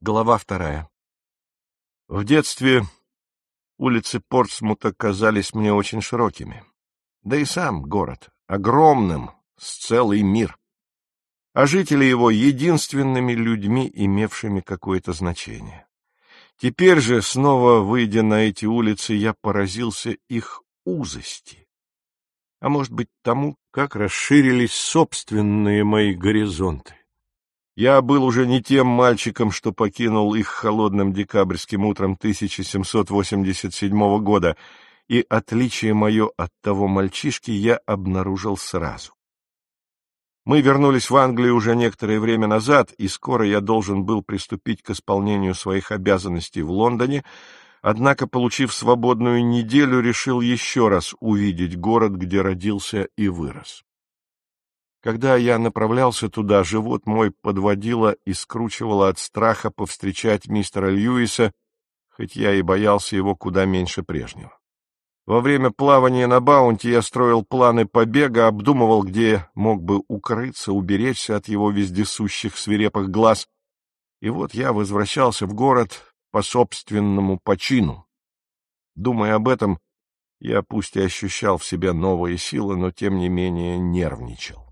Глава 2. В детстве улицы Портсмута казались мне очень широкими, да и сам город огромным, с целый мир, а жители его единственными людьми, имевшими какое-то значение. Теперь же, снова выйдя на эти улицы, я поразился их узости, а может быть тому, как расширились собственные мои горизонты. Я был уже не тем мальчиком, что покинул их холодным декабрьским утром 1787 года, и отличие мое от того мальчишки я обнаружил сразу. Мы вернулись в Англию уже некоторое время назад, и скоро я должен был приступить к исполнению своих обязанностей в Лондоне, однако, получив свободную неделю, решил еще раз увидеть город, где родился и вырос. Когда я направлялся туда, живот мой подводило и скручивало от страха повстречать мистера Льюиса, хоть я и боялся его куда меньше прежнего. Во время плавания на Баунти я строил планы побега, обдумывал, где мог бы укрыться, уберечься от его вездесущих свирепых глаз, и вот я возвращался в город по собственному почину. Думая об этом, я пусть и ощущал в себе новые силы, но тем не менее нервничал.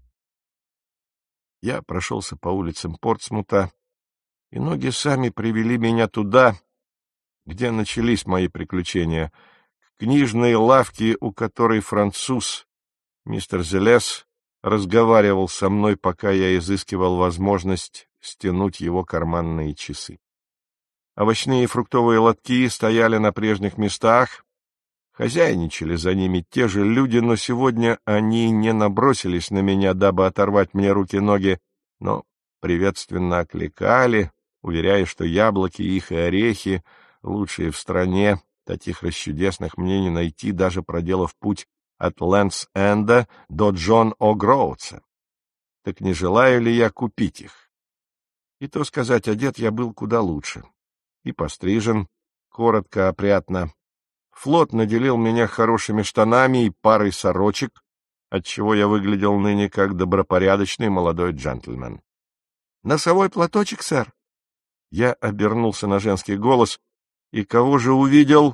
Я прошелся по улицам Портсмута, и ноги сами привели меня туда, где начались мои приключения, к книжной лавке, у которой француз, мистер Зелес, разговаривал со мной, пока я изыскивал возможность стянуть его карманные часы. Овощные и фруктовые лотки стояли на прежних местах, хозяйничали за ними те же люди, но сегодня они не набросились на меня, дабы оторвать мне руки-ноги, но приветственно окликали, уверяя, что яблоки, их и орехи лучшие в стране, таких расчудесных мне не найти, даже проделав путь от Лэндс-Энда до Джон О'Гроутса. Так не желаю ли я купить их? И то сказать, одет я был куда лучше. И пострижен, коротко, опрятно. Флот наделил меня хорошими штанами и парой сорочек, отчего я выглядел ныне как добропорядочный молодой джентльмен. — Носовой платочек, сэр? Я обернулся на женский голос, и кого же увидел?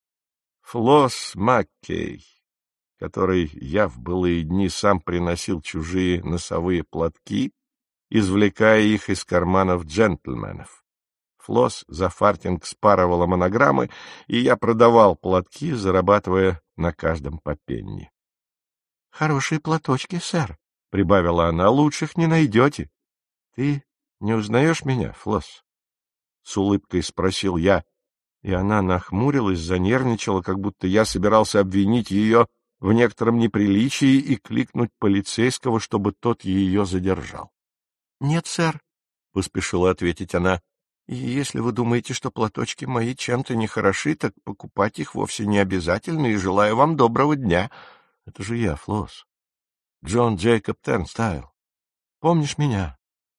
Флосс Маккей, который я в былые дни сам приносил чужие носовые платки, извлекая их из карманов джентльменов. Флосс за фартинг спарывала монограммы, и я продавал платки, зарабатывая на каждом по пенни. — Хорошие платочки, сэр, — прибавила она, — лучших не найдете. — Ты не узнаешь меня, Флосс? — с улыбкой спросил я, и она нахмурилась, занервничала, как будто я собирался обвинить ее в некотором неприличии и кликнуть полицейского, чтобы тот ее задержал. — Нет, сэр, — поспешила ответить она. И если вы думаете, что платочки мои чем-то не хороши, так покупать их вовсе не обязательно, и желаю вам доброго дня. Это же я, Флосс. Джон Джейкоб Тернстайл. Помнишь меня?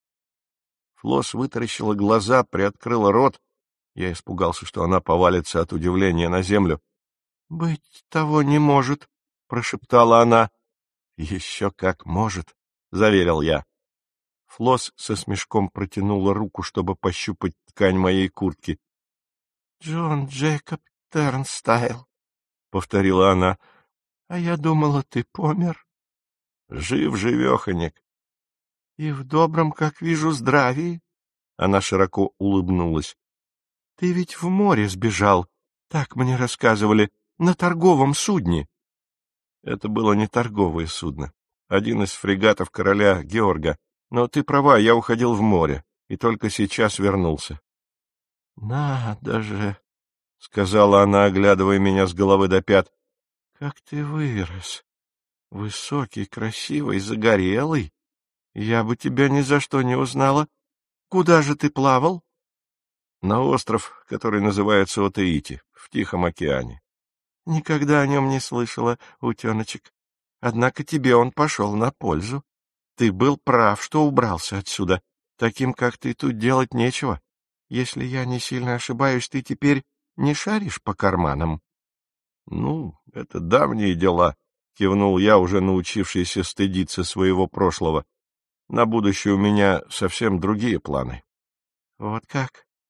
Флосс вытаращила глаза, приоткрыла рот. Я испугался, что она повалится от удивления на землю. — Быть того не может, — прошептала она. — Еще как может, — заверил я. Флосс со смешком протянула руку, чтобы пощупать ткань моей куртки. — Джон Джейкоб Тернстайл, — повторила она. — А я думала, ты помер. — Жив-живеханик. — И в добром, как вижу, здравии. Она широко улыбнулась. — Ты ведь в море сбежал, так мне рассказывали, на торговом судне. Это было не торговое судно, один из фрегатов короля Георга. Но ты права, я уходил в море, и только сейчас вернулся. — Надо же, — сказала она, оглядывая меня с головы до пят, — как ты вырос. Высокий, красивый, загорелый. Я бы тебя ни за что не узнала. Куда же ты плавал? — На остров, который называется Отеити, в Тихом океане. — Никогда о нем не слышала, утеночек. Однако тебе он пошел на пользу. Ты был прав, что убрался отсюда. Таким, как ты, тут делать нечего. Если я не сильно ошибаюсь, ты теперь не шаришь по карманам? — Ну, это давние дела, — кивнул я, уже научившийся стыдиться своего прошлого. На будущее у меня совсем другие планы. — Вот как?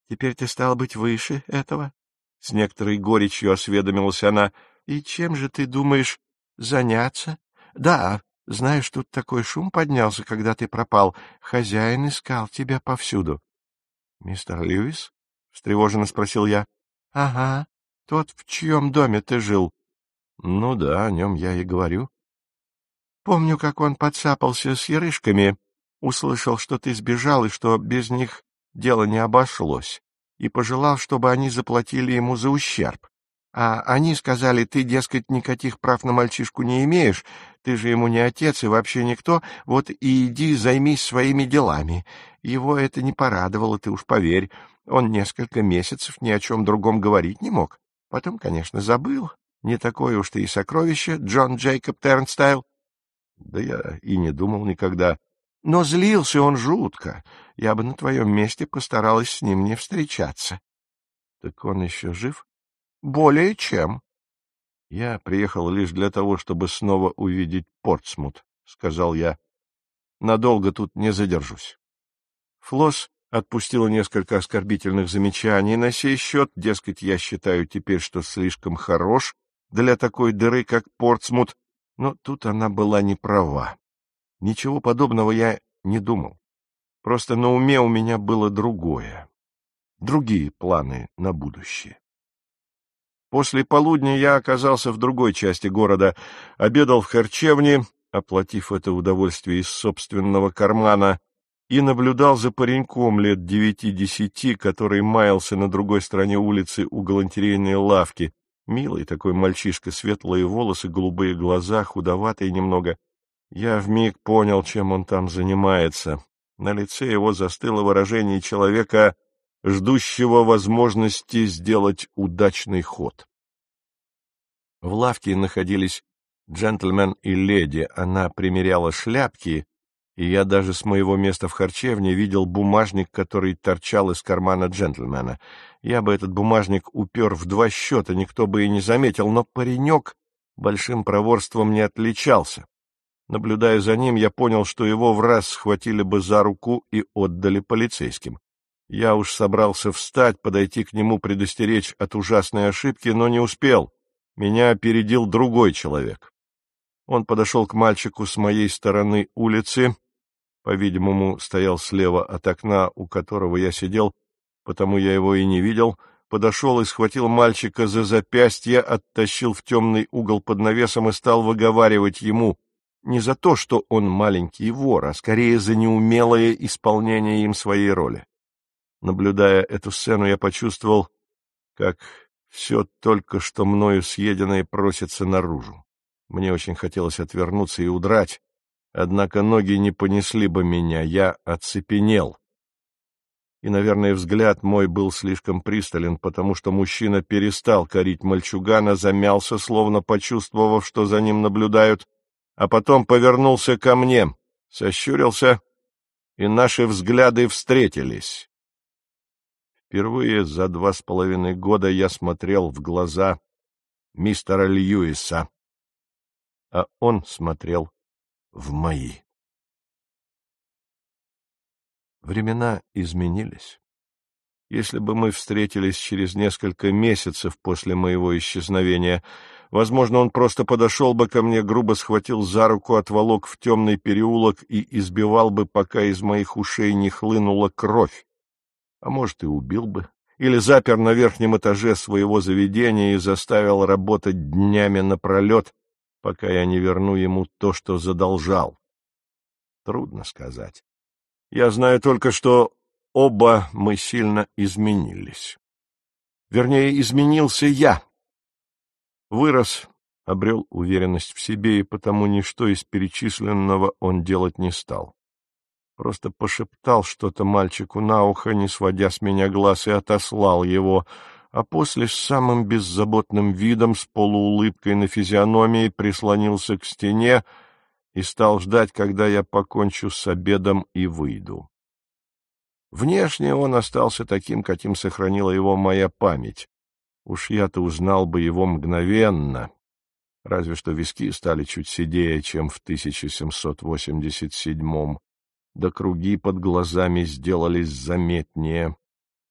Теперь ты, стал быть, выше этого? С некоторой горечью осведомилась она. И чем же ты думаешь заняться? Да, знаешь, тут такой шум поднялся, когда ты пропал. Хозяин искал тебя повсюду. — Мистер Льюис? — встревоженно спросил я. — Ага, тот, в чьем доме ты жил. — Ну да, о нем я и говорю. — Помню, как он подцапался с ярышками, услышал, что ты сбежал и что без них дело не обошлось, и пожелал, чтобы они заплатили ему за ущерб. А они сказали, ты, дескать, никаких прав на мальчишку не имеешь, ты же ему не отец и вообще никто, вот и иди займись своими делами. Его это не порадовало, ты уж поверь. Он несколько месяцев ни о чем другом говорить не мог. Потом, конечно, забыл. Не такое уж ты и сокровище, Джон Джейкоб Тернстайл. Да я и не думал никогда. Но злился он жутко. Я бы на твоем месте постаралась с ним не встречаться. Так он еще жив? Более чем. Я приехал лишь для того, чтобы снова увидеть Портсмут, сказал я. Надолго тут не задержусь. Флосс отпустила несколько оскорбительных замечаний на сей счет, дескать, я считаю теперь, что слишком хорош для такой дыры, как Портсмут, но тут она была не права. Ничего подобного я не думал. Просто на уме у меня было другое, другие планы на будущее. После полудня я оказался в другой части города, обедал в харчевне, оплатив это удовольствие из собственного кармана, и наблюдал за пареньком лет 9-10, который маялся на другой стороне улицы у галантерейной лавки. Милый такой мальчишка, светлые волосы, голубые глаза, худоватый немного. Я вмиг понял, чем он там занимается. На лице его застыло выражение человека, ждущего возможности сделать удачный ход. В лавке находились джентльмен и леди, она примеряла шляпки, и я даже с моего места в харчевне видел бумажник, который торчал из кармана джентльмена. Я бы этот бумажник упер в 2 счета, никто бы и не заметил, но паренек большим проворством не отличался. Наблюдая за ним, я понял, что его враз схватили бы за руку и отдали полицейским. Я уж собрался встать, подойти к нему, предостеречь от ужасной ошибки, но не успел. Меня опередил другой человек. Он подошел к мальчику с моей стороны улицы, по-видимому, стоял слева от окна, у которого я сидел, потому я его и не видел, подошел и схватил мальчика за запястье, оттащил в темный угол под навесом и стал выговаривать ему не за то, что он маленький вор, а скорее за неумелое исполнение им своей роли. Наблюдая эту сцену, я почувствовал, как все только что мною съеденное просится наружу. Мне очень хотелось отвернуться и удрать, однако ноги не понесли бы меня, я оцепенел. И, наверное, взгляд мой был слишком пристален, потому что мужчина перестал корить мальчугана, замялся, словно почувствовав, что за ним наблюдают, а потом повернулся ко мне, сощурился, и наши взгляды встретились. Впервые за 2,5 года я смотрел в глаза мистера Льюиса, а он смотрел в мои. Времена изменились. Если бы мы встретились через несколько месяцев после моего исчезновения, возможно, он просто подошел бы ко мне, грубо схватил за руку, отволок в темный переулок и избивал бы, пока из моих ушей не хлынула кровь. А может, и убил бы, или запер на верхнем этаже своего заведения и заставил работать днями напролет, пока я не верну ему то, что задолжал. Трудно сказать. Я знаю только, что оба мы сильно изменились. Вернее, изменился я. Вырос, обрел уверенность в себе, и потому ничто из перечисленного он делать не стал. Просто пошептал что-то мальчику на ухо, не сводя с меня глаз, и отослал его, а после с самым беззаботным видом, с полуулыбкой на физиономии, прислонился к стене и стал ждать, когда я покончу с обедом и выйду. Внешне он остался таким, каким сохранила его моя память. Уж я-то узнал бы его мгновенно, разве что виски стали чуть седее, чем в 1787-м, да круги под глазами сделались заметнее.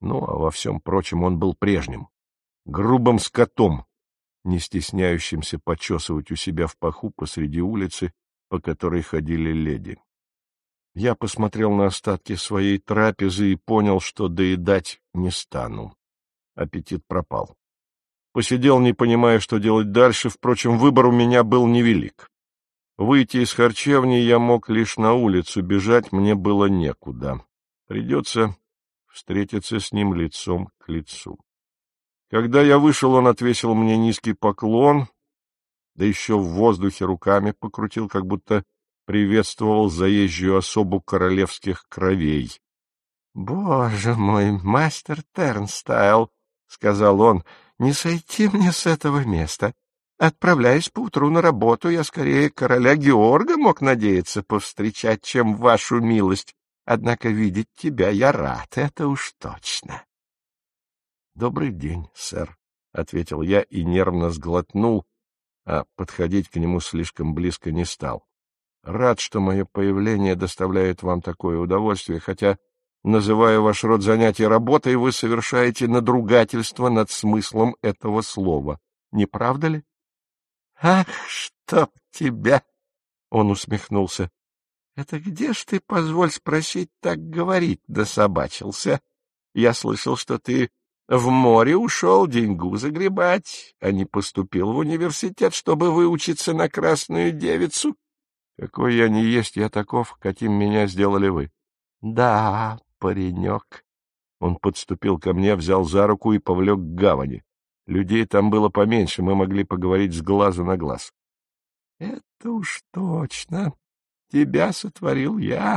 Ну, а во всем прочем он был прежним, грубым скотом, не стесняющимся почесывать у себя в паху посреди улицы, по которой ходили леди. Я посмотрел на остатки своей трапезы и понял, что доедать не стану. Аппетит пропал. Посидел, не понимая, что делать дальше, впрочем, выбор у меня был невелик. Выйти из харчевни я мог лишь на улицу, бежать мне было некуда. Придется встретиться с ним лицом к лицу. Когда я вышел, он отвесил мне низкий поклон, да еще в воздухе руками покрутил, как будто приветствовал заезжую особу королевских кровей. — Боже мой, мастер Тернстайл, — сказал он, — не сойти мне с этого места. Отправляясь поутру на работу, я скорее короля Георга мог надеяться повстречать, чем вашу милость. Однако видеть тебя я рад, это уж точно. — Добрый день, сэр, — ответил я и нервно сглотнул, а подходить к нему слишком близко не стал. Рад, что мое появление доставляет вам такое удовольствие, хотя, называя ваш род занятий работой, вы совершаете надругательство над смыслом этого слова. Не правда ли? — Ах, чтоб тебя! — он усмехнулся. — Это где ж ты, позволь спросить, так говорить дособачился? Я слышал, что ты в море ушел деньгу загребать, а не поступил в университет, чтобы выучиться на красную девицу. Какой я не есть, я таков, каким меня сделали вы. Да, паренек. Он подступил ко мне, взял за руку и повлек к гавани. Людей там было поменьше, мы могли поговорить с глазу на глаз. — Это уж точно. Тебя сотворил я.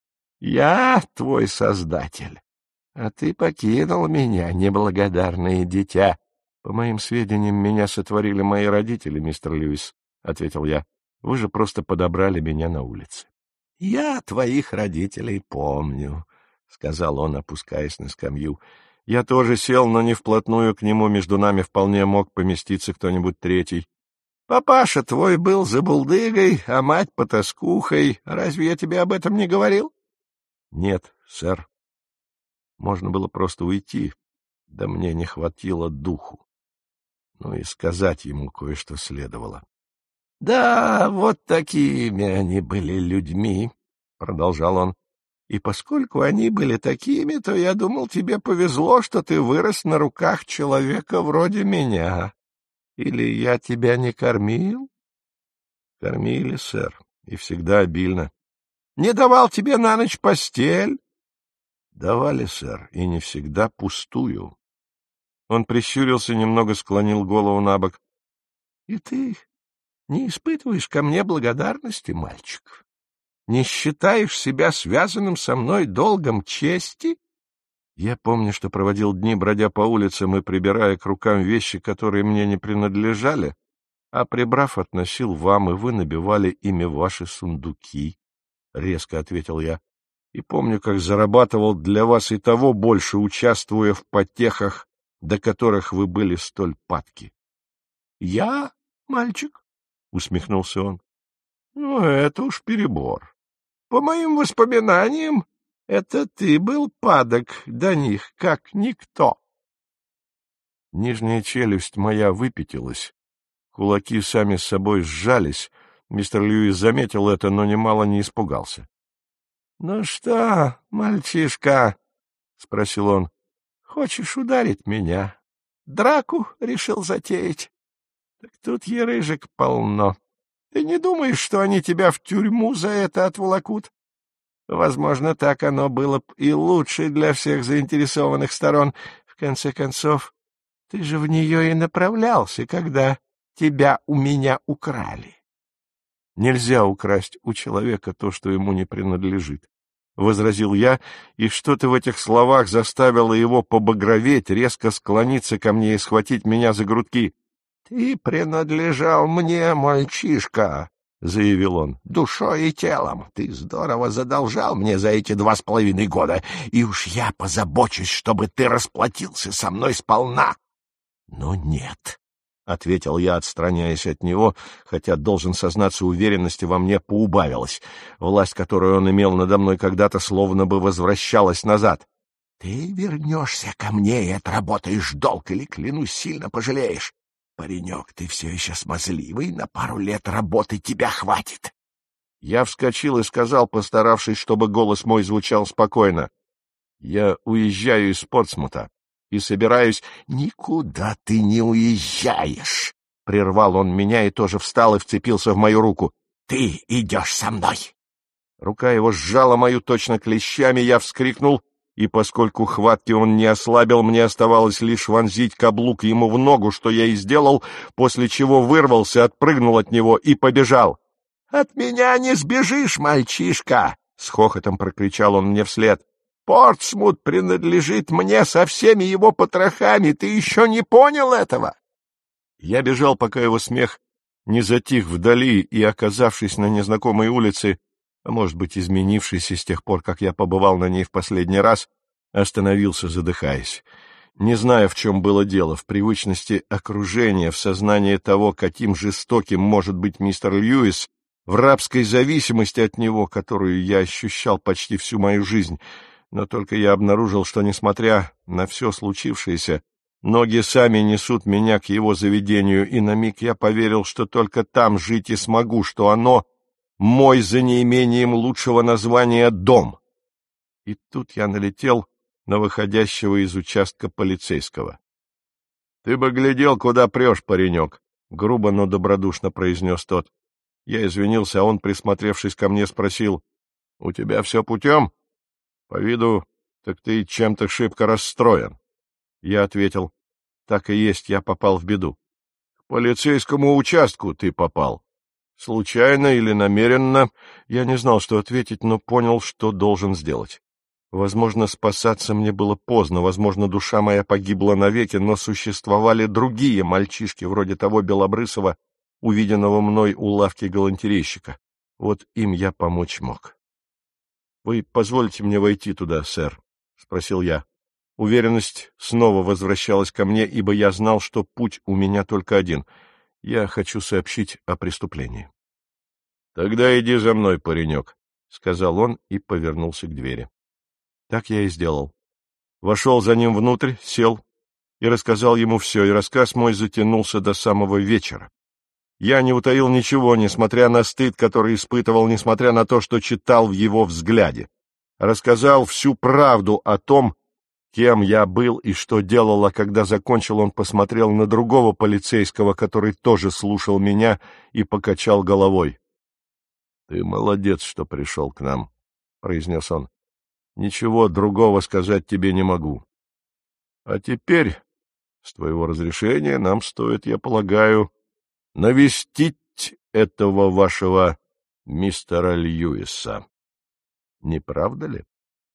Я твой создатель. А ты покинул меня, неблагодарное дитя. По моим сведениям, меня сотворили мои родители, мистер Льюис, — ответил я. Вы же просто подобрали меня на улице. — Я твоих родителей помню, — сказал он, опускаясь на скамью. Я тоже сел, но не вплотную к нему, между нами вполне мог поместиться кто-нибудь третий. — Папаша твой был забулдыгой, а мать потаскухой. Разве я тебе об этом не говорил? — Нет, сэр. Можно было просто уйти, да мне не хватило духу. Ну и сказать ему кое-что следовало. — Да, вот такими они были людьми, — продолжал он. И поскольку они были такими, то я думал, тебе повезло, что ты вырос на руках человека вроде меня. Или я тебя не кормил? — Кормили, сэр, и всегда обильно. — Не давал тебе на ночь постель? — Давали, сэр, и не всегда пустую. Он прищурился, немного склонил голову на бок. — И ты не испытываешь ко мне благодарности, мальчик? Не считаешь себя связанным со мной долгом чести? Я помню, что проводил дни, бродя по улицам и прибирая к рукам вещи, которые мне не принадлежали, а прибрав, относил вам, и вы набивали ими ваши сундуки, — резко ответил я. И помню, как зарабатывал для вас и того больше, участвуя в потехах, до которых вы были столь падки. — Я, мальчик? — усмехнулся он. — Ну, это уж перебор. По моим воспоминаниям, это ты был падок до них, как никто. Нижняя челюсть моя выпятилась, кулаки сами с собой сжались. Мистер Льюис заметил это, но немало не испугался. — Ну что, мальчишка, — спросил он, — хочешь ударить меня? Драку решил затеять? Так тут ерыжек полно. Ты не думаешь, что они тебя в тюрьму за это отволокут? Возможно, так оно было б и лучше для всех заинтересованных сторон. В конце концов, ты же в нее и направлялся, когда тебя у меня украли. Нельзя украсть у человека то, что ему не принадлежит, — возразил я, и что-то в этих словах заставило его побагроветь, резко склониться ко мне и схватить меня за грудки. — Ты принадлежал мне, мальчишка, — заявил он, — душой и телом. Ты здорово задолжал мне за эти 2,5 года, и уж я позабочусь, чтобы ты расплатился со мной сполна. — Но нет, — ответил я, отстраняясь от него, хотя, должен сознаться, уверенности во мне поубавилась. Власть, которую он имел надо мной когда-то, словно бы возвращалась назад. Ты вернешься ко мне и отработаешь долг, или, клянусь, сильно пожалеешь. Паренек, ты все еще смазливый, на пару лет работы тебя хватит. Я вскочил и сказал, постаравшись, чтобы голос мой звучал спокойно: я уезжаю из Портсмута и собираюсь... — Никуда ты не уезжаешь! — прервал он меня и тоже встал и вцепился в мою руку. — Ты идешь со мной! Рука его сжала мою точно клещами, я вскрикнул, и поскольку хватки он не ослабил, мне оставалось лишь вонзить каблук ему в ногу, что я и сделал, после чего вырвался, отпрыгнул от него и побежал. — От меня не сбежишь, мальчишка! — с хохотом прокричал он мне вслед. — Портсмут принадлежит мне со всеми его потрохами, ты еще не понял этого? Я бежал, пока его смех не затих вдали, и, оказавшись на незнакомой улице, а может быть, изменившийся с тех пор, как я побывал на ней в последний раз, остановился, задыхаясь. Не зная, в чем было дело, в привычности окружения, в сознании того, каким жестоким может быть мистер Льюис, в рабской зависимости от него, которую я ощущал почти всю мою жизнь, но только я обнаружил, что, несмотря на все случившееся, ноги сами несут меня к его заведению, и на миг я поверил, что только там жить и смогу, что оно мой за неимением лучшего названия дом. И тут я налетел на выходящего из участка полицейского. — Ты бы глядел, куда прешь, паренек, — грубо, но добродушно произнес тот. Я извинился, а он, присмотревшись ко мне, спросил: — У тебя все путем? По виду, так ты чем-то шибко расстроен. Я ответил: — Так и есть, я попал в беду. — К полицейскому участку ты попал. Случайно или намеренно, я не знал, что ответить, но понял, что должен сделать. Возможно, спасаться мне было поздно, возможно, душа моя погибла навеки, но существовали другие мальчишки, вроде того белобрысого, увиденного мной у лавки галантерейщика. Вот им я помочь мог. — Вы позволите мне войти туда, сэр? — спросил я. Уверенность снова возвращалась ко мне, ибо я знал, что путь у меня только один — я хочу сообщить о преступлении. — Тогда иди за мной, паренек, — сказал он и повернулся к двери. Так я и сделал. Вошел за ним внутрь, сел и рассказал ему все, и рассказ мой затянулся до самого вечера. Я не утаил ничего, несмотря на стыд, который испытывал, несмотря на то, что читал в его взгляде. Рассказал всю правду о том, кем я был и что делал, а когда закончил, он посмотрел на другого полицейского, который тоже слушал меня, и покачал головой. — Ты молодец, что пришел к нам, — произнес он. — Ничего другого сказать тебе не могу. А теперь, с твоего разрешения, нам стоит, я полагаю, навестить этого вашего мистера Льюиса. Не правда ли?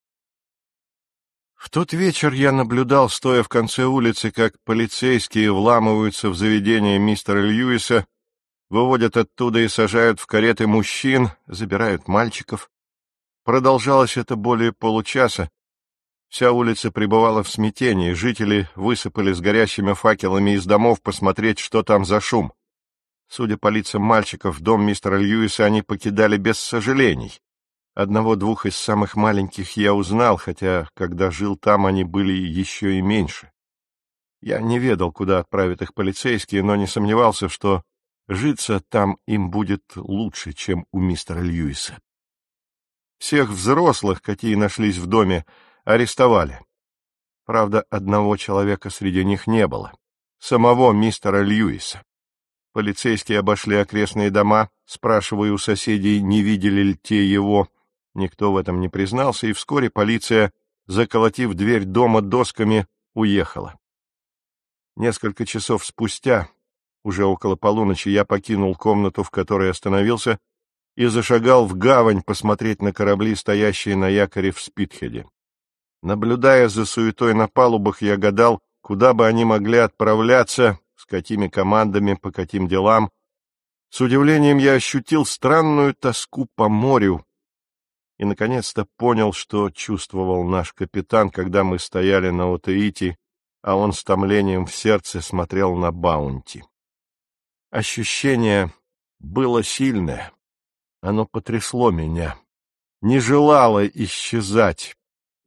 В тот вечер я наблюдал, стоя в конце улицы, как полицейские вламываются в заведение мистера Льюиса, выводят оттуда и сажают в кареты мужчин, забирают мальчиков. Продолжалось это более получаса. Вся улица пребывала в смятении, жители высыпали с горящими факелами из домов посмотреть, что там за шум. Судя по лицам мальчиков, дом мистера Льюиса они покидали без сожалений. Одного-двух из самых маленьких я узнал, хотя, когда жил там, они были еще и меньше. Я не ведал, куда отправят их полицейские, но не сомневался, что житься там им будет лучше, чем у мистера Льюиса. Всех взрослых, какие нашлись в доме, арестовали. Правда, одного человека среди них не было — самого мистера Льюиса. Полицейские обошли окрестные дома, спрашивая у соседей, не видели ли те его. Никто в этом не признался, и вскоре полиция, заколотив дверь дома досками, уехала. Несколько часов спустя, уже около полуночи, я покинул комнату, в которой остановился, и зашагал в гавань посмотреть на корабли, стоящие на якоре в Спитхеде. Наблюдая за суетой на палубах, я гадал, куда бы они могли отправляться, с какими командами, по каким делам. С удивлением я ощутил странную тоску по морю и, наконец-то, понял, что чувствовал наш капитан, когда мы стояли на Утеите, а он с томлением в сердце смотрел на Баунти. Ощущение было сильное, оно потрясло меня, не желало исчезать,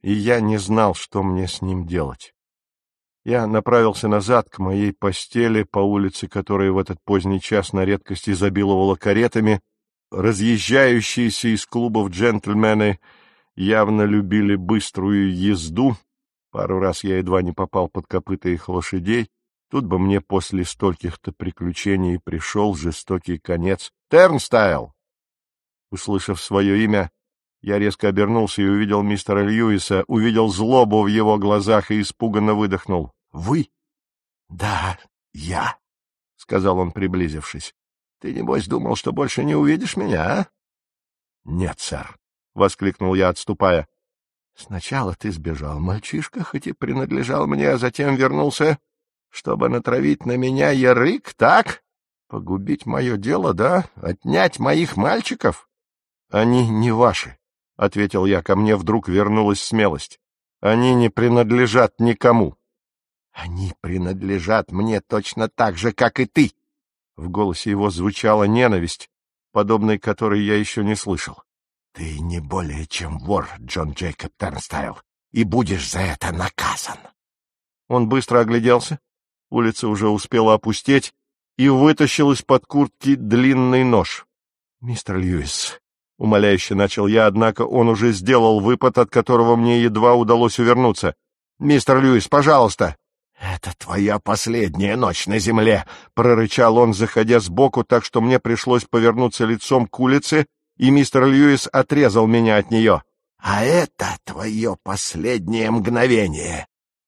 и я не знал, что мне с ним делать. Я направился назад к моей постели по улице, которая в этот поздний час на редкость изобиловала каретами. Разъезжающиеся из клубов джентльмены явно любили быструю езду. Пару раз я едва не попал под копыта их лошадей. Тут бы мне после стольких-то приключений пришел жестокий конец. «Тернстайл!» Услышав свое имя, я резко обернулся и увидел мистера Льюиса, увидел злобу в его глазах и испуганно выдохнул. «Вы?» «Да, я», — сказал он, приблизившись. «Ты, небось, думал, что больше не увидишь меня, а?» «Нет, сэр», — воскликнул я, отступая. «Сначала ты сбежал, мальчишка, хоть и принадлежал мне, а затем вернулся, чтобы натравить на меня ярык, так? Погубить мое дело, да? Отнять моих мальчиков?» «Они не ваши», — ответил я, ко мне вдруг вернулась смелость. «Они не принадлежат никому». «Они принадлежат мне точно так же, как и ты!» В голосе его звучала ненависть, подобной которой я еще не слышал. «Ты не более чем вор, Джон Джейкоб Тернстайл, и будешь за это наказан!» Он быстро огляделся, улица уже успела опустеть, и вытащил из-под куртки длинный нож. «Мистер Льюис», — умоляюще начал я, однако он уже сделал выпад, от которого мне едва удалось увернуться. «Мистер Льюис, пожалуйста!» «Это твоя последняя ночь на земле!» — прорычал он, заходя сбоку, так что мне пришлось повернуться лицом к улице, и мистер Льюис отрезал меня от нее. «А это твое последнее мгновение!»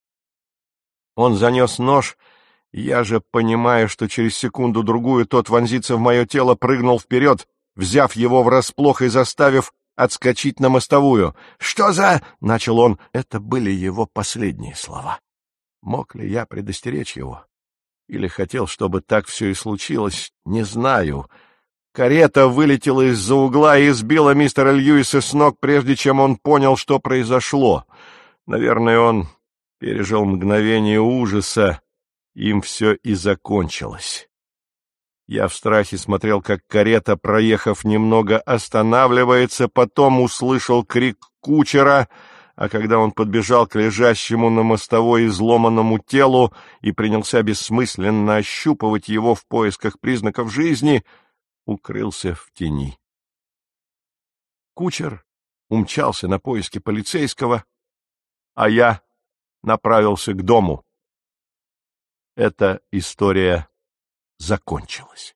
Он занес нож, я же, понимая, что через секунду-другую тот вонзится в мое тело, прыгнул вперед, взяв его врасплох и заставив отскочить на мостовую. «Что за...» — начал он. Это были его последние слова. Мог ли я предостеречь его? Или хотел, чтобы так все и случилось? Не знаю. Карета вылетела из-за угла и сбила мистера Льюиса с ног, прежде чем он понял, что произошло. Наверное, он пережил мгновение ужаса. Им все и закончилось. Я в страхе смотрел, как карета, проехав немного, останавливается, потом услышал крик кучера, а когда он подбежал к лежащему на мостовой изломанному телу и принялся бессмысленно ощупывать его в поисках признаков жизни, укрылся в тени. Кучер умчался на поиски полицейского, а я направился к дому. Эта история закончилась.